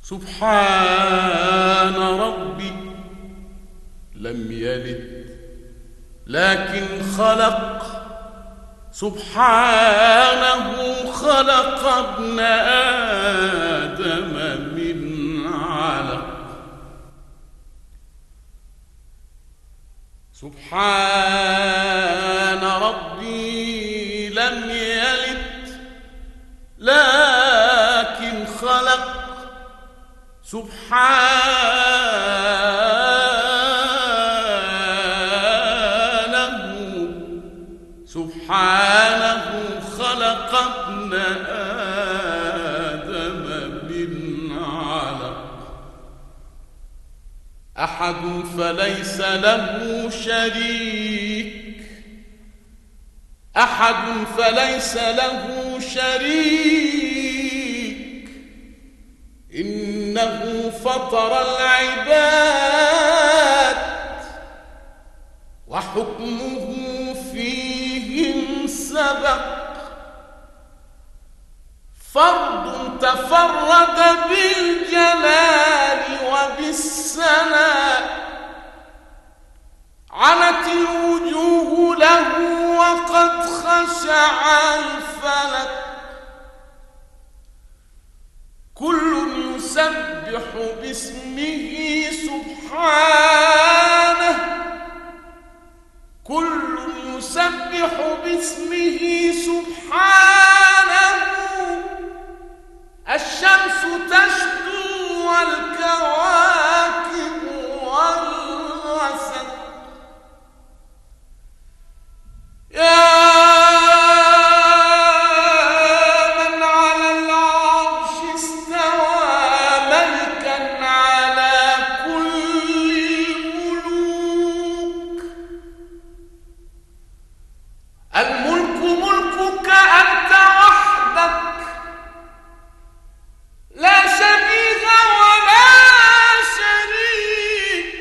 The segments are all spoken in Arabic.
سبحان ربي لم يلد لكن خلق، سبحانه خلق ابن آدم من علق. سبحان ربي لم يلد لكن خلق، سبحانه خلق ابن آدم من علق. أحد فليس له شريك، أحد فليس له شريك، إنه فطر العباد وحكمه فيهم سبق. فرد تفرد بالجلال وبالسناء، عنت الوجوه له وقد خشع الفلك. كل يسبح باسمه سبحانه، كل يسبح باسمه سبحانه. الشمس تشدو والكواكب والغسق. يا من على العرش استوى ملكا على كل الملوك. الملك ملكك أنت وحدك، لا شبيه ولا شريك.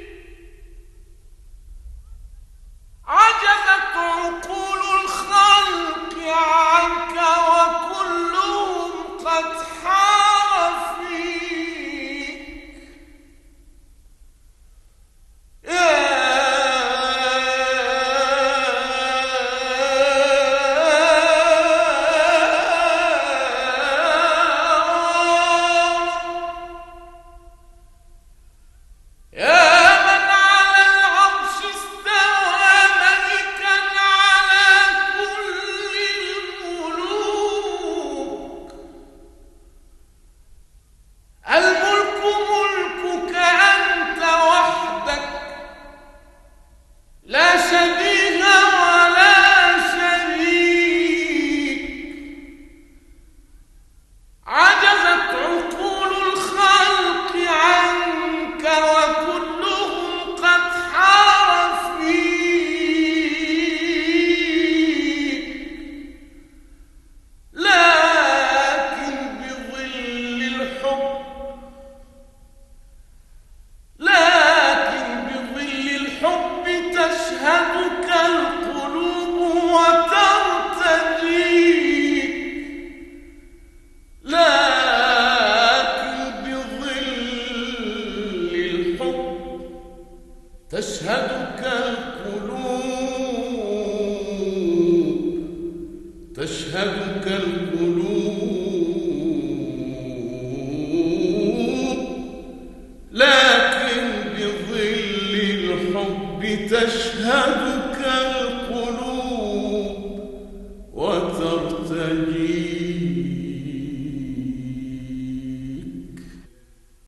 عجزت عقول الخلق عنك وكلهم قد حار فيك. تشهدك القلوب وترتجيك، لكن بظل الحب تشهدك القلوب، تشهدك القلوب، لكن بظل الحب تشهدك